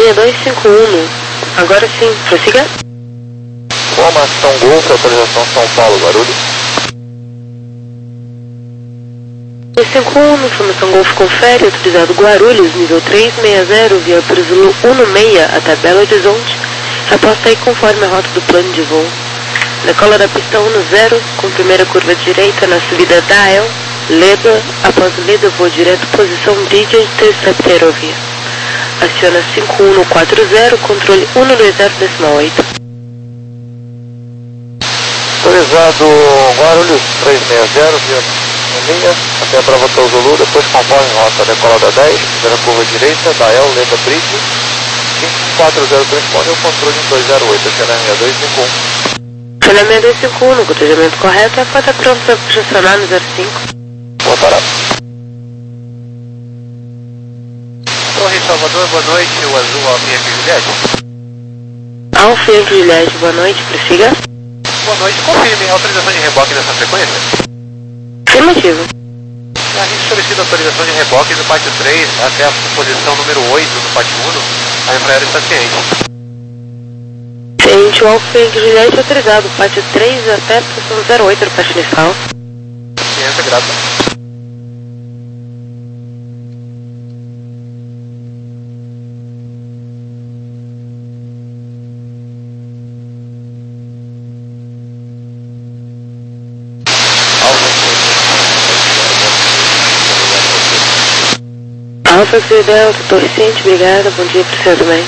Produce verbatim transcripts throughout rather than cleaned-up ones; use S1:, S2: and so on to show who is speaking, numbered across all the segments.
S1: dois cinco um, agora sim, prossiga.
S2: Informação Golf, autorização São Paulo, Guarulhos.
S1: dois cinco um, informação Golf confere, autorizado Guarulhos, nível três seis zero, viatura Zulu um seis até Belo Horizonte. Aposta aí conforme a rota do plano de voo. Decola da pista um zero, com primeira curva direita na subida Dial, Leda, após Leda voo direto, posição D J, intercepta aerovia. Aciona cinco um quatro zero, controle um dois zero decimal oito.
S2: Autorizado Guarulhos três seis zero, via linha, até a Brava Hotel Zulu, depois conforme rota, decola da dez, primeira curva direita, Dael, Leda Bridge, cinco quatro zero transpone o controle um dois zero oito, China seis dois cinco um.
S1: China seis dois cinco um, no cotejamento correto, a porta pronta para posicionar no zero cinco.
S2: Boa parada.
S3: Torre Salvador, boa noite, o Azul Alfa Yankee Juliette.
S1: Alfa Yankee Juliette, boa noite, prossiga.
S3: Boa noite, confirme a autorização de reboque nessa frequência.
S1: Afirmativo.
S3: A gente solicita autorização de reboque do pátio três até a posição número oito do pátio um, a Embraer está ciente.
S1: Ciente, o Alfa Yankee Juliette autorizado, pátio três até a posição zero oito do pátio inicial.
S3: Ciência, grata.
S1: Alfa Yankee Delta, Torre Ciente, obrigada, bom dia para você também.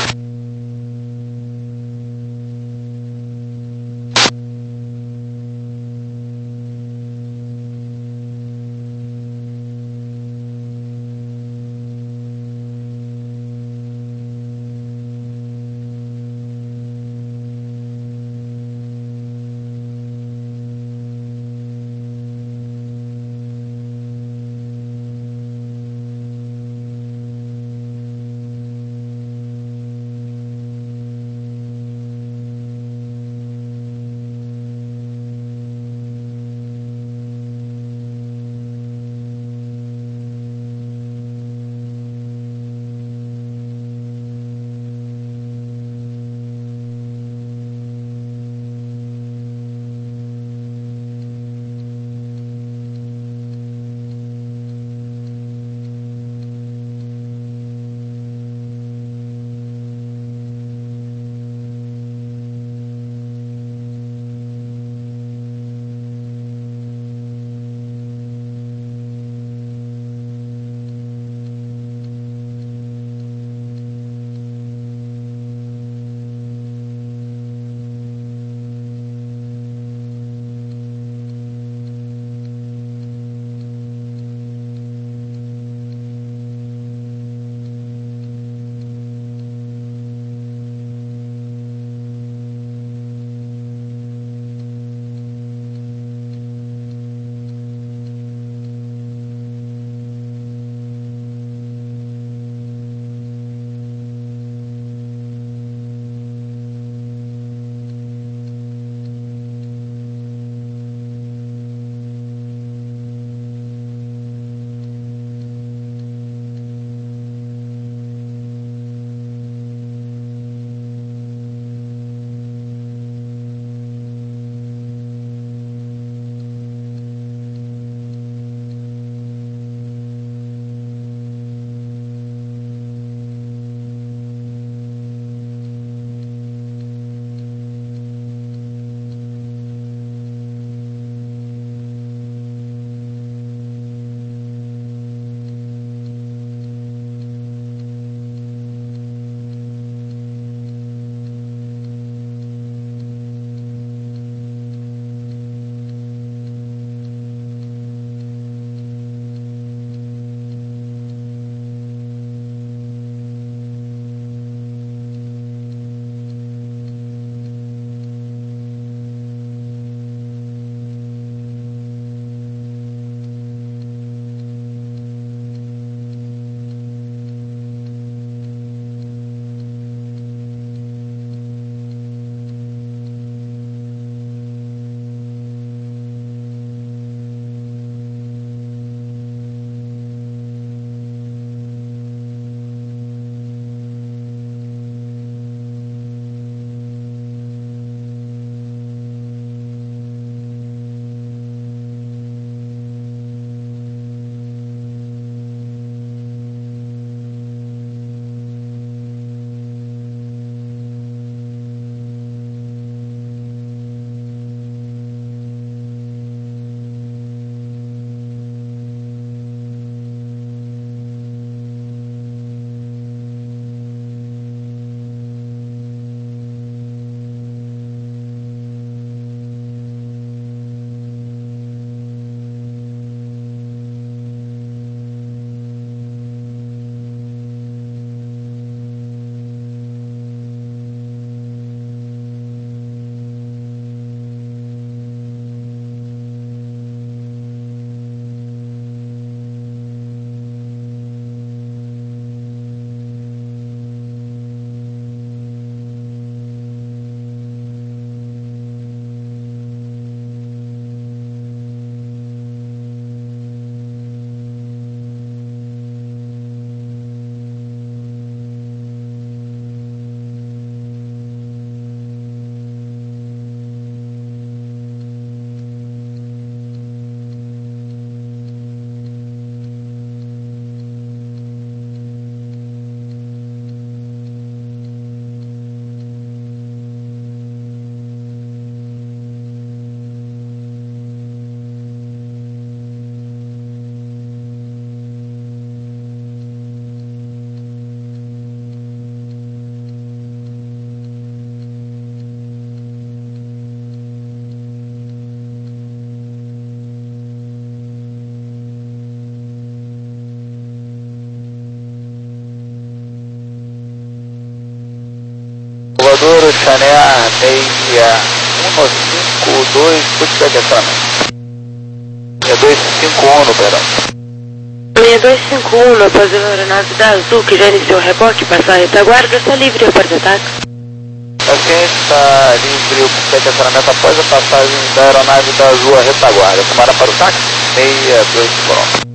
S2: Salvador, Oceanear seis um cinco dois, puxa estacionamento. seis dois cinco um, perdão.
S1: seis dois cinco um, após a aeronave da Azul, que já iniciou o reboque, passar a retaguarda, está livre para ataque.
S2: Paciente está livre o estacionamento após a passagem da aeronave da Azul à retaguarda. Tomara para o táxi, seis dois cinco um.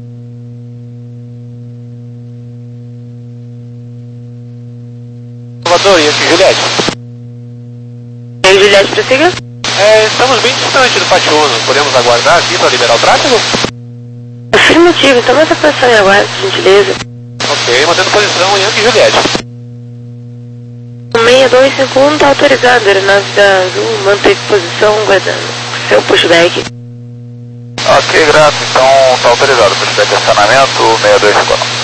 S2: Salvador, e aqui Juliette?
S1: E aí, Juliette, prossiga?
S3: É, estamos bem distante do Pátio Uno. Podemos aguardar aqui para liberar o tráfego?
S1: Afirmativo, então manda a posição e aguarde, por gentileza.
S3: Ok, mantendo posição em Yankee Juliette.
S1: seis dois cinco um está autorizado, a aeronave da Azul mantém posição, guardando seu pushback.
S2: Ok, grato, então está autorizado. Pushback estacionamento seis dois cinco um.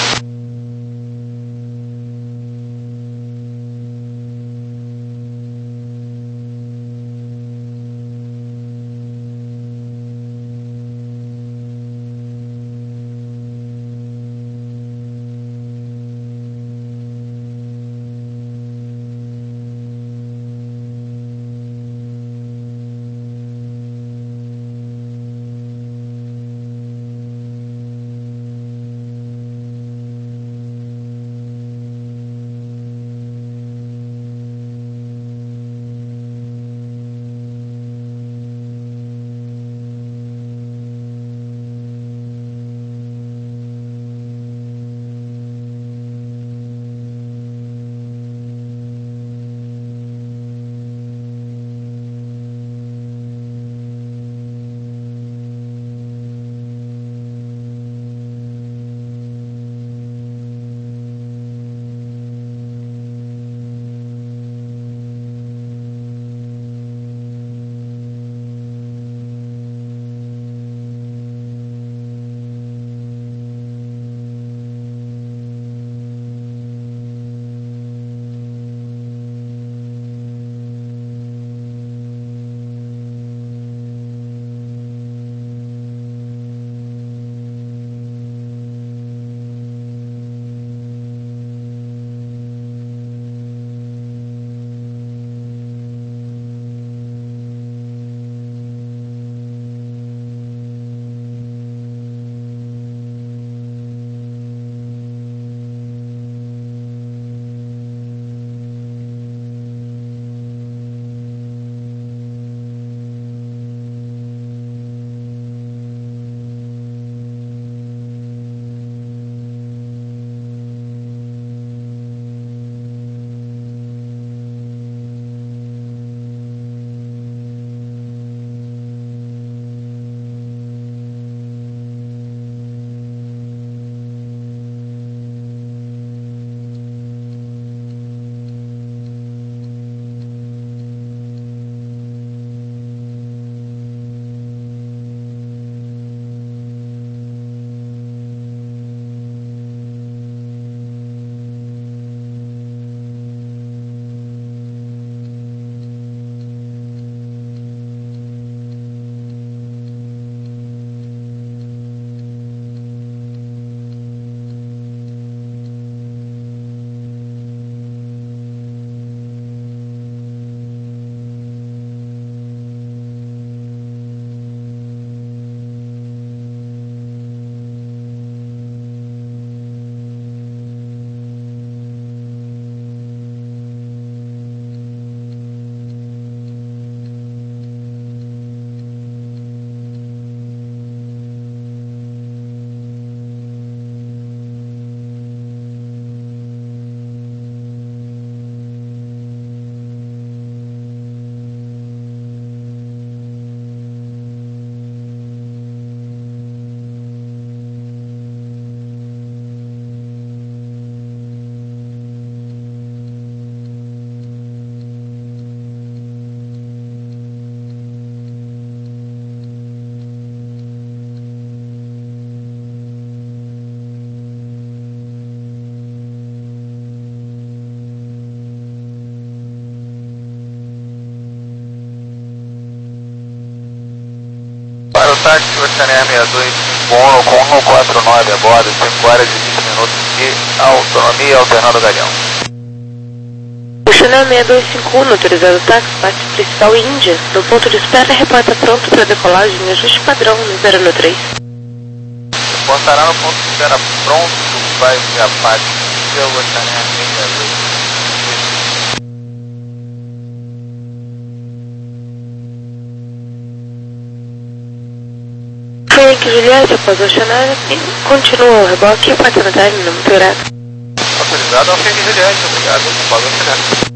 S2: táxi Oceanear seis dois cinco um com um quatro nove a bordo, cinco horas e vinte minutos de autonomia alternando galeão.
S1: O Chanel seis dois cinco um, autorizado táxi, parte principal Índia. No ponto de espera, reporta pronto para decolagem, ajuste padrão no zero no três.
S2: Reportará no ponto de espera pronto, vai ser a parte Índia, o Chanel seis dois.
S1: Frank Juliette, após o Chanel, continua o reboque e o partner time, não muito grato.
S2: Autorizado ao Frank Juliette, obrigado, após o Chanel.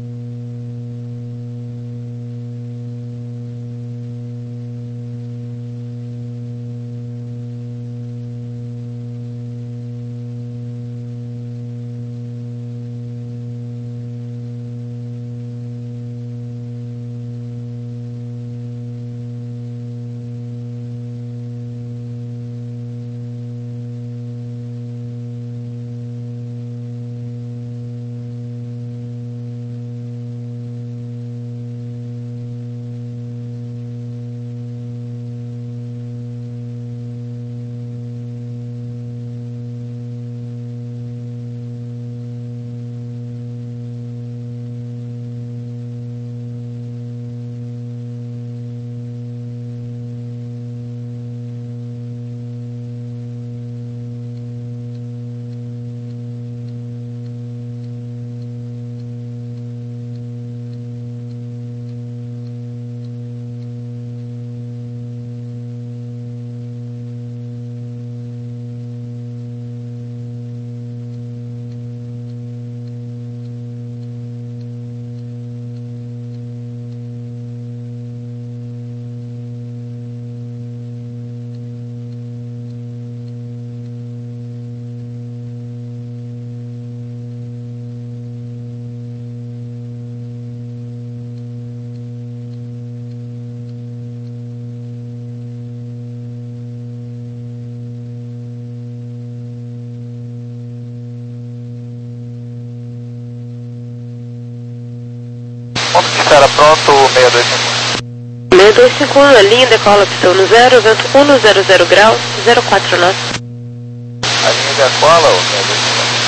S2: Ponto de espera pronto, seis dois cinco um.
S1: seis dois cinco um, a linha decola, opção no zero, vento um zero zero graus, zero quatro nós.
S2: A linha decola, o seis dois cinco um.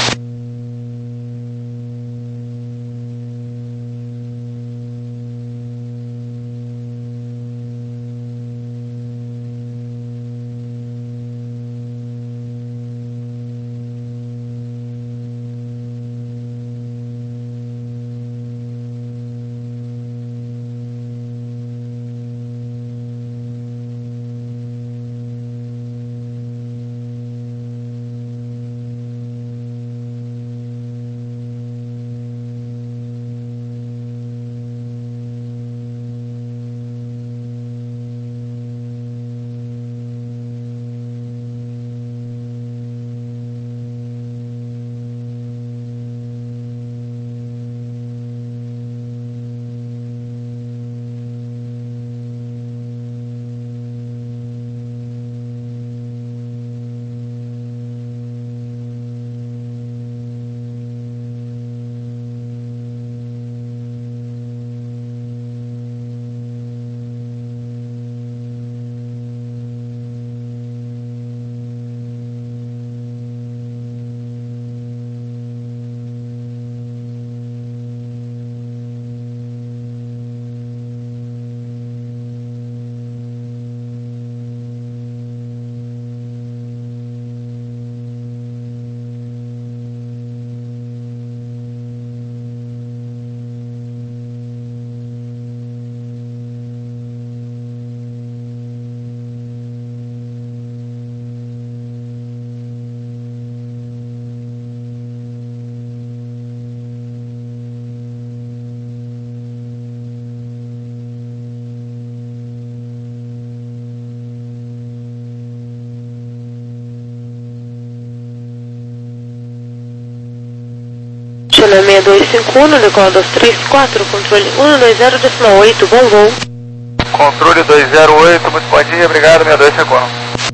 S1: Chanel seis dois cinco um, decola dois três quatro, controle um dois zero oito, bom voo.
S2: Controle dois zero oito, muito bom dia, obrigado, seis dois cinco um.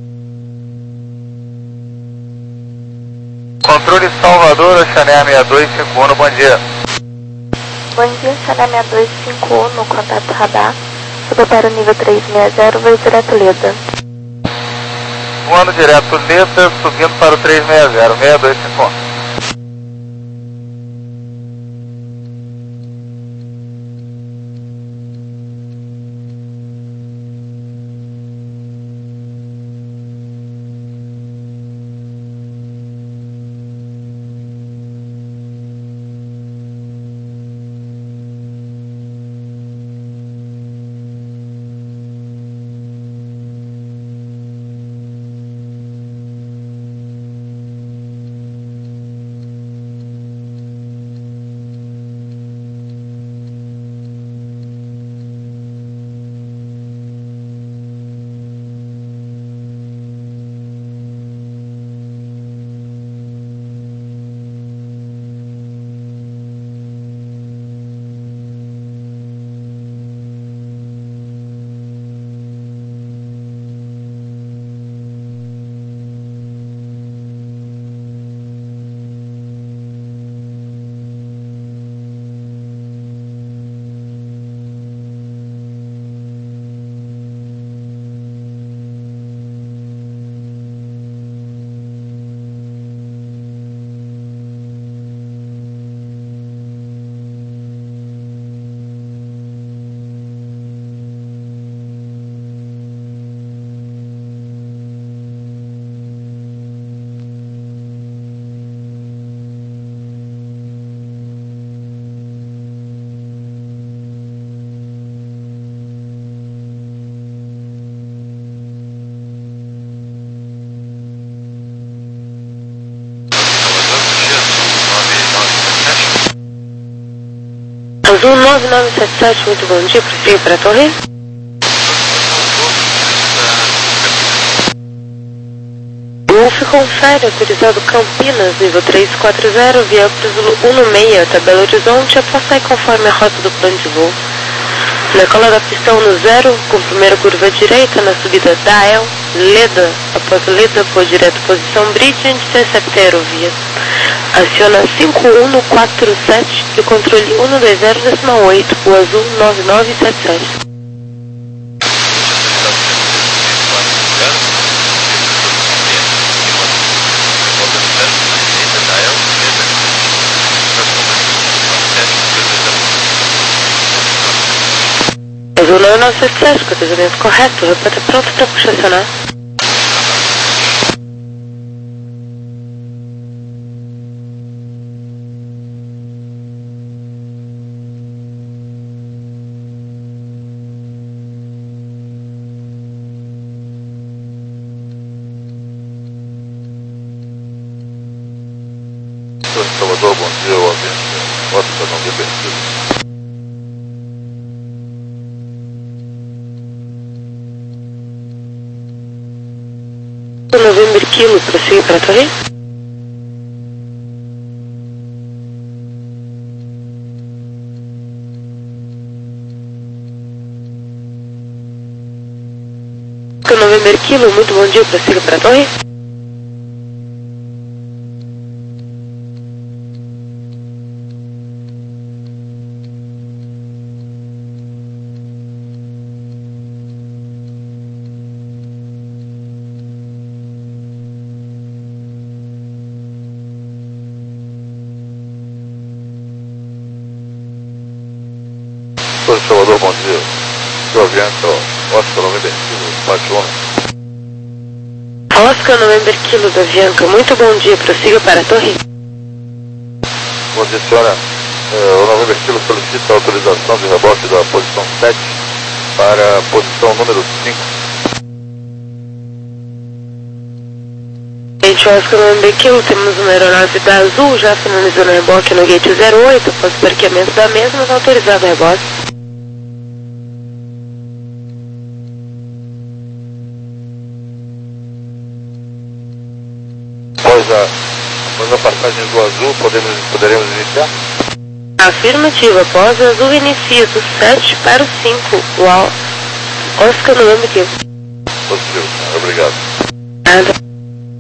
S2: Controle Salvador, Chanel seis dois cinco um, bom dia.
S4: Bom dia, Chanel seis dois cinco um, no contato radar. Subopera o nível três seis zero, voo direto Leda.
S2: Voando direto Leda, subindo para o três seis zero, seis dois cinco um.
S1: Azul nove nove sete sete, muito bom dia, prossiga para a torre. Wolf confere, autorizado Campinas, nível três quatro zero, via para o Zulu um no meio, até Belo Horizonte, após sair conforme a rota do plano de voo. Na cola da pistão no zero, com primeira curva direita, na subida Dial, Leda, após Leda, por direto posição Bridge, intercepta a aerovia. Aciona cinco um quatro sete e controle um dois zero decimal oito, o azul nove nove sete sete. Azul nove nove sete sete, cotejamento correto, repórter pronto para estacionar.
S2: Salvador, bom dia, o avião Oscar November Kilo.
S1: November Kilo, prossiga para a torre. November Kilo, muito bom dia, prossiga para a torre.
S2: Salvador, bom dia. O avião Oscar November Kilo, parte um.
S1: Oscar November Kilo da Avianca, muito bom dia, prossiga para a torre.
S2: Bom dia, senhora. É, o November Kilo solicita a autorização de reboque da posição sete para a posição número cinco.
S1: Gente, Oscar November Kilo, temos uma aeronave da Azul, já finalizou no reboque no gate zero oito, após o parqueamento da mesma, está autorizado o reboque.
S2: Após a, após a passagem do Azul, podemos, poderemos iniciar?
S1: Afirmativa, após o Azul inicia do sete para o cinco, uau, Oscar November Kilo.
S2: Positivo, senhora, obrigado.
S1: Nada.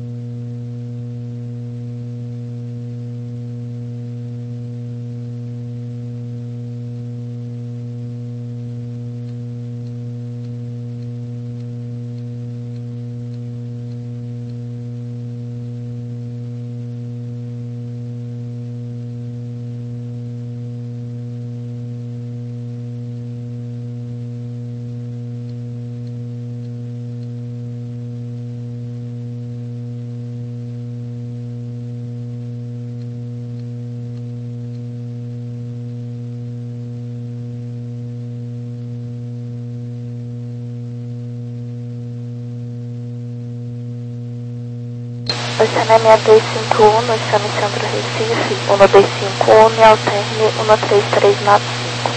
S4: Oceana seis dois cinco um, no Oceano Centro Recife, um dois cinco um, e alterne um três três nove cinco.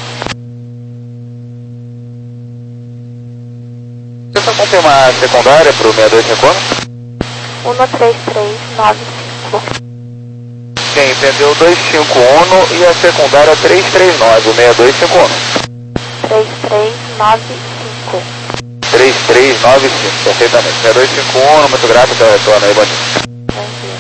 S2: Você só confirmar a secundária para o seis dois cinco um?
S4: um três três nove cinco.
S2: Quem entendeu dois cinco um e a secundária três três nove, o seis dois cinco um.
S4: três três nove cinco.
S2: três três nove cinco, perfeitamente. seis dois cinco um, muito grato pelo retorno aí, bom dia.
S4: Bom dia.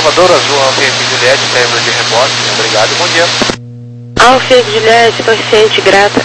S3: Salvador Azul, Alfa Yankee Juliette, término de rebote. Obrigado e bom dia.
S1: Alfa Yankee Juliette, paciente, grata.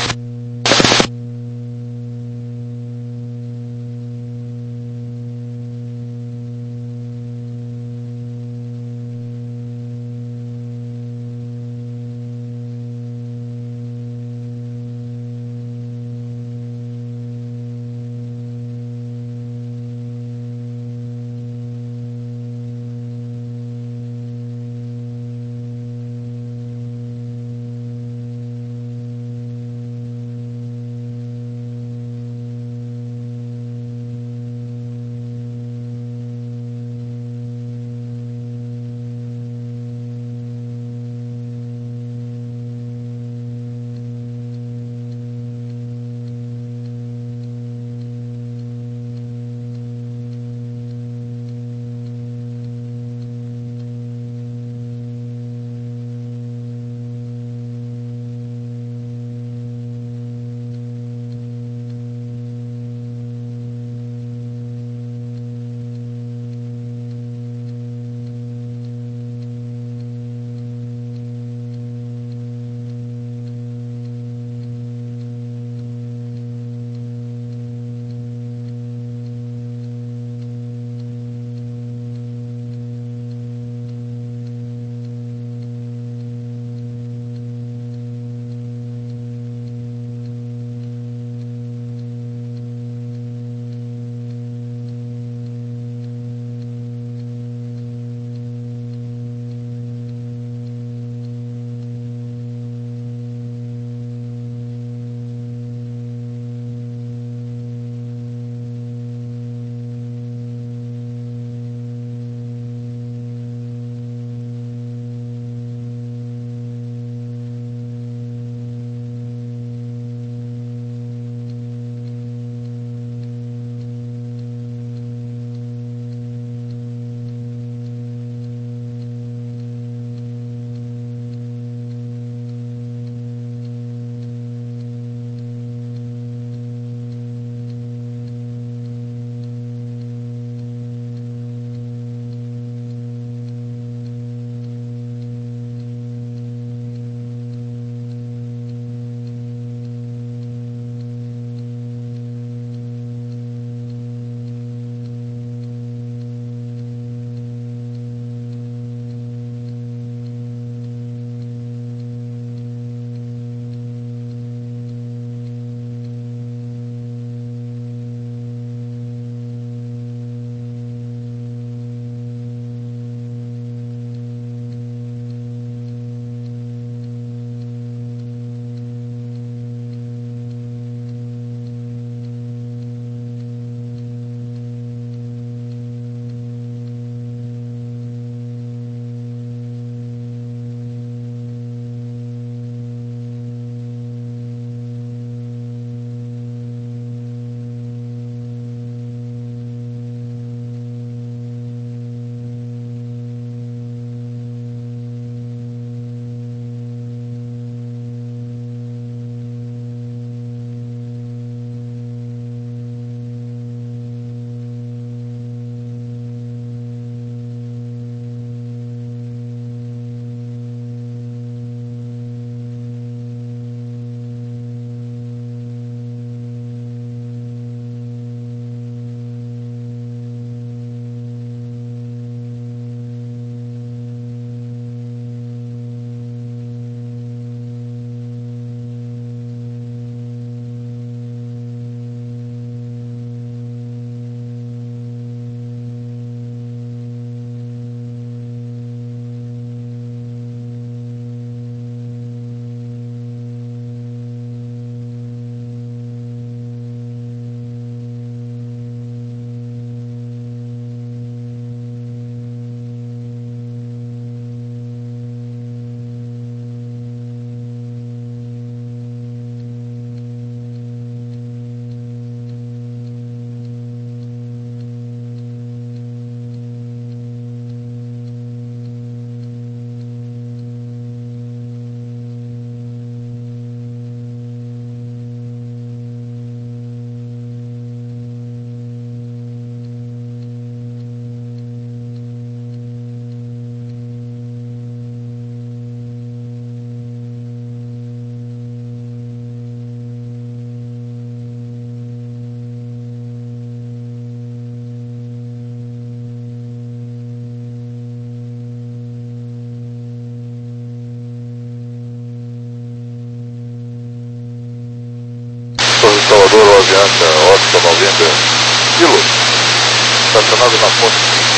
S2: Avianca Oscar November Kilo, estacionado na ponte.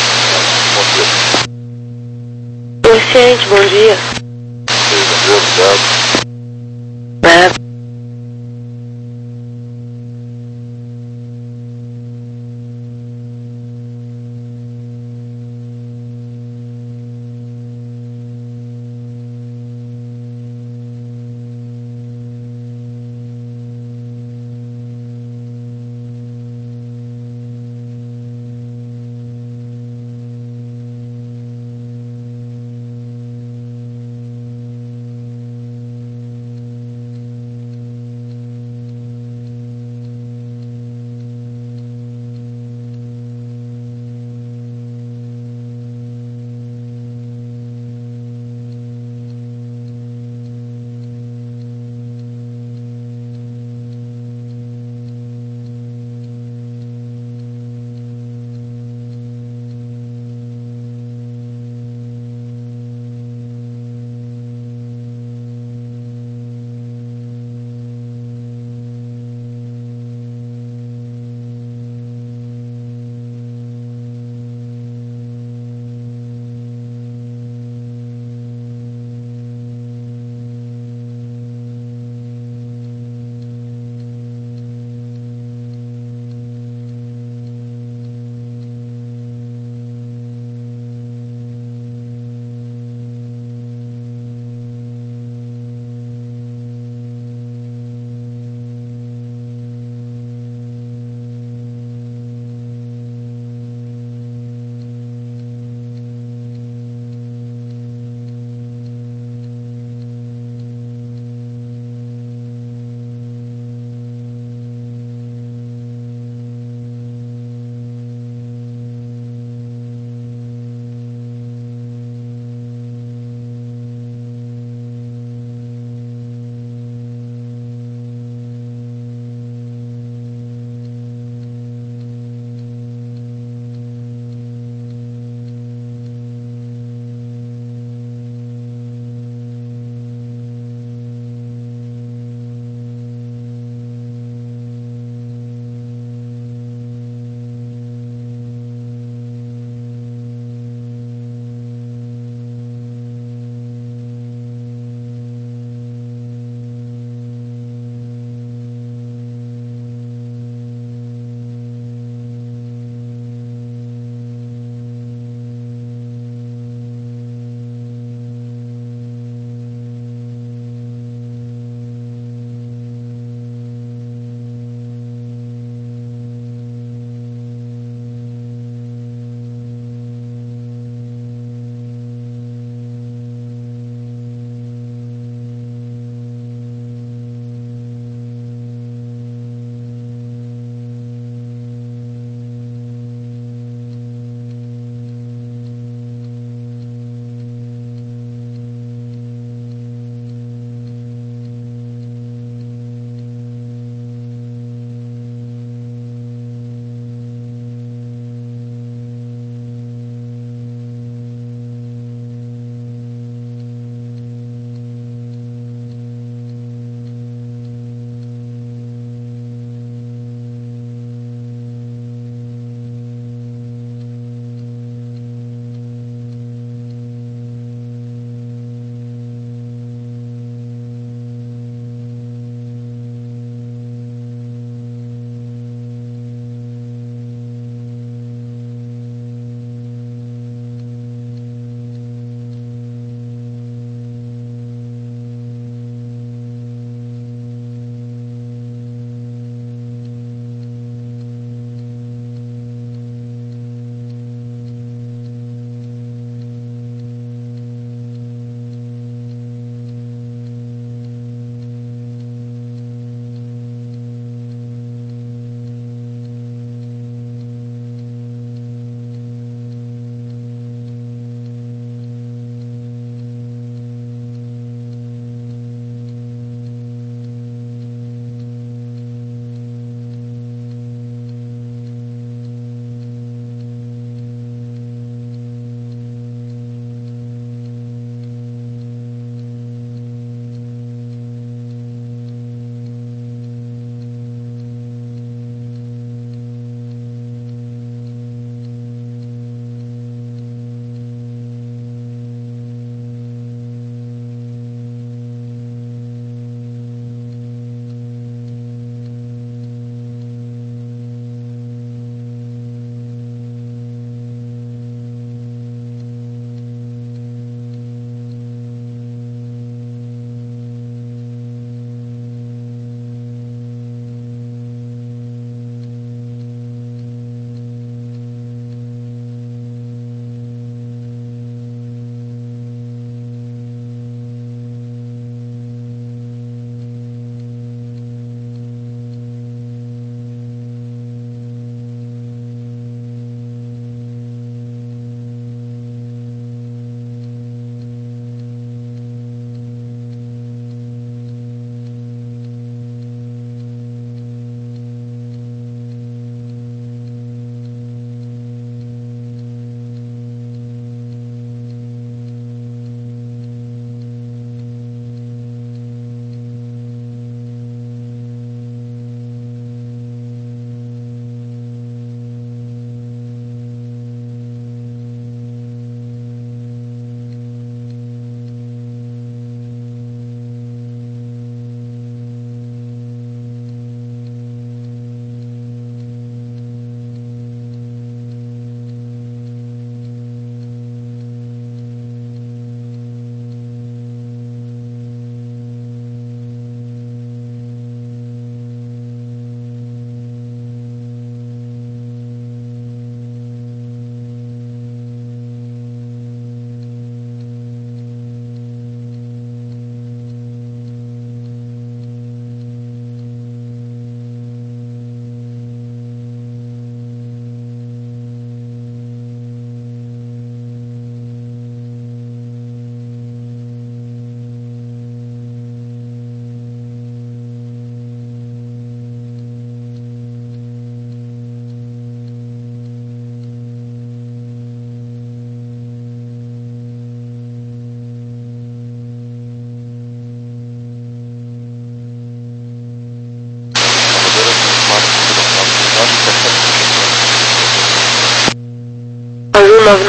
S1: Comerciante, bom dia.
S2: Bom dia, obrigado.
S1: Nada.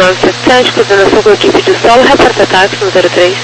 S1: nove sete sete, coordenação com a equipe de solo, reporta táxi no zero três.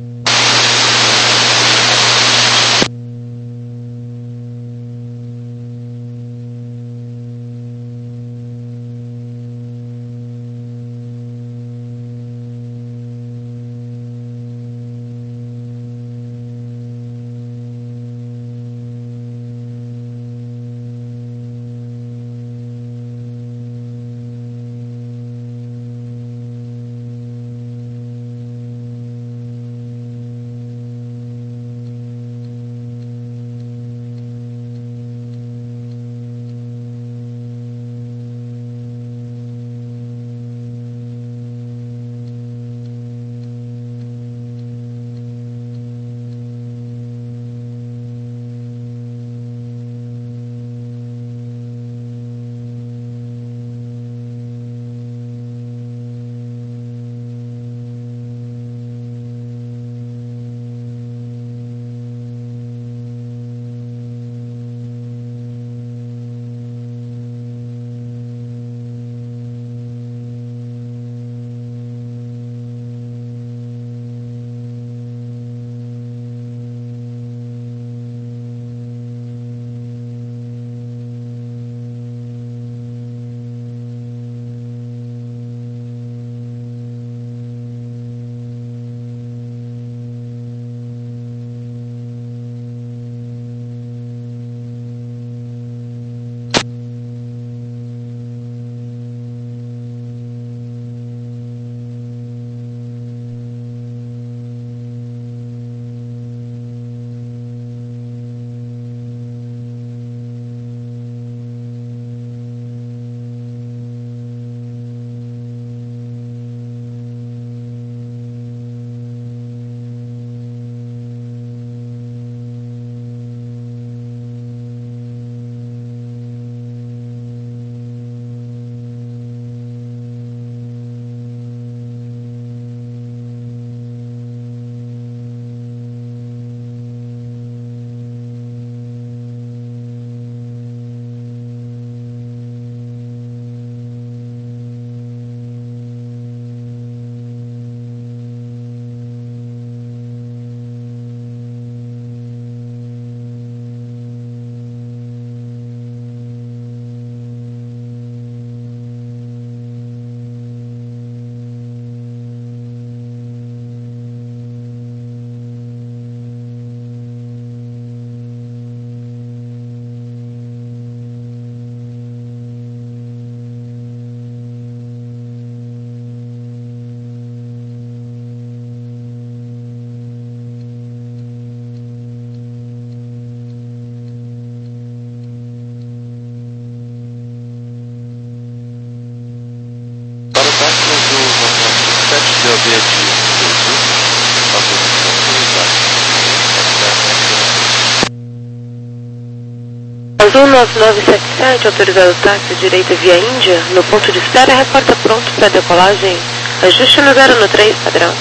S1: Azul nove nove sete sete, autorizado táxi direita via Índia, no ponto de espera, reporta pronto para decolagem. Ajuste no zero no três, padrão.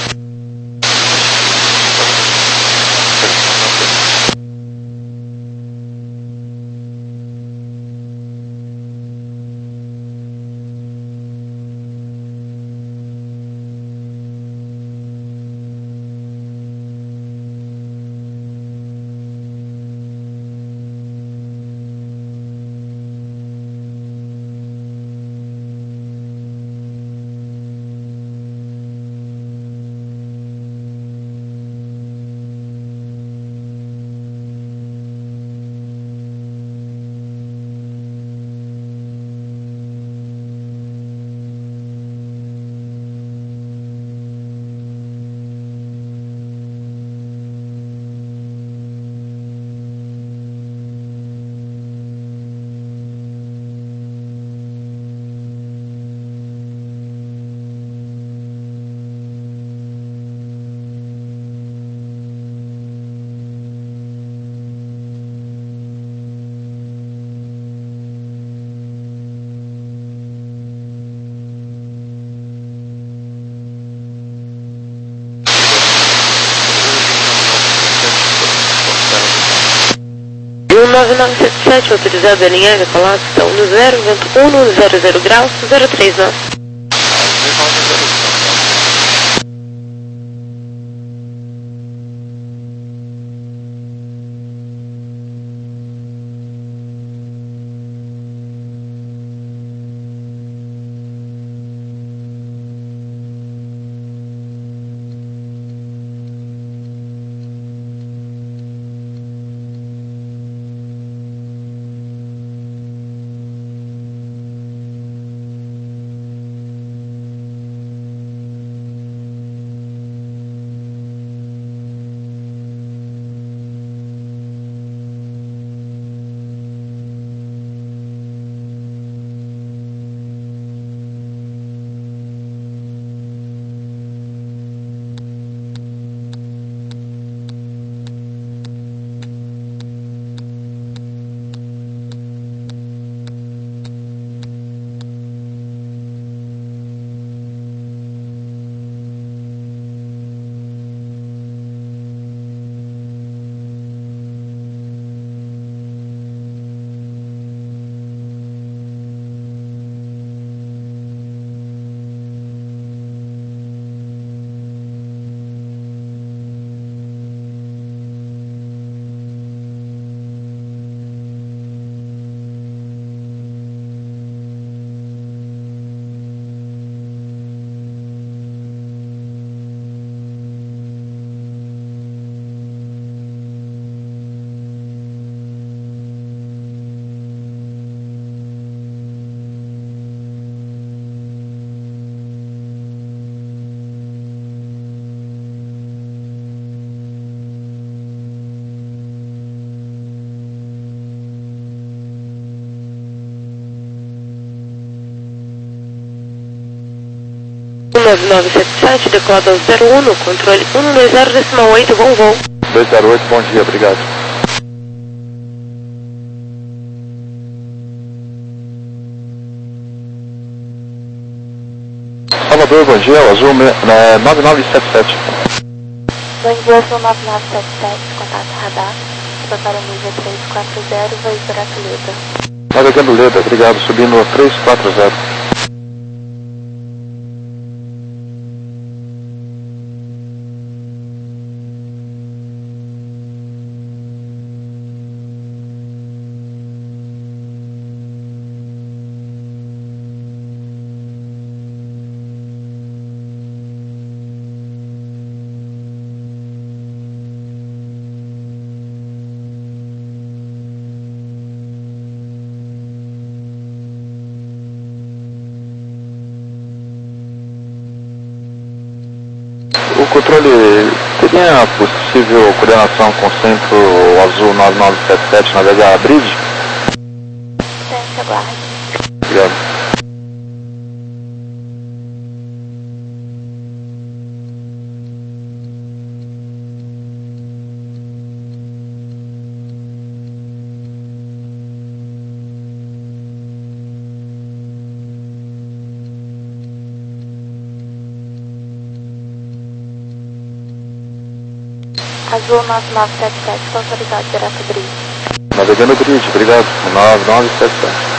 S1: nove nove sete sete, autorizado a linha aérea, colapso, um no zero, vento um no zero zero graus, zero três nove. nove nove sete sete, decolado ao zero um, controle um dois zero decimal oito, bom voo.
S2: dois zero oito, bom dia, obrigado. Salvador, bom dia, o azul é, nove nove sete sete.
S4: Bom dia, azul nove nove sete sete, contato radar. Suba para o nível três quatro zero, vai direto Leda.
S2: Navegando Leda, obrigado, subindo três quatro zero. O controle teria possível coordenação com o centro azul nove nove sete sete navegar a bridge?
S4: Tente, aguarde.
S2: Obrigado.
S4: Azul nove nove sete sete, autorizado direto bridge.
S2: Navegando bridge, obrigado, nove nove sete sete.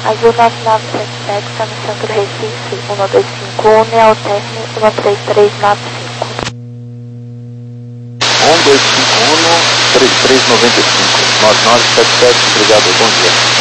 S4: Azul nove nove sete sete, está no centro Recife, um dois cinco um e alterne um três três nove cinco.
S5: um dois cinco um, três três nove cinco, nove nove sete sete, obrigado, bom dia.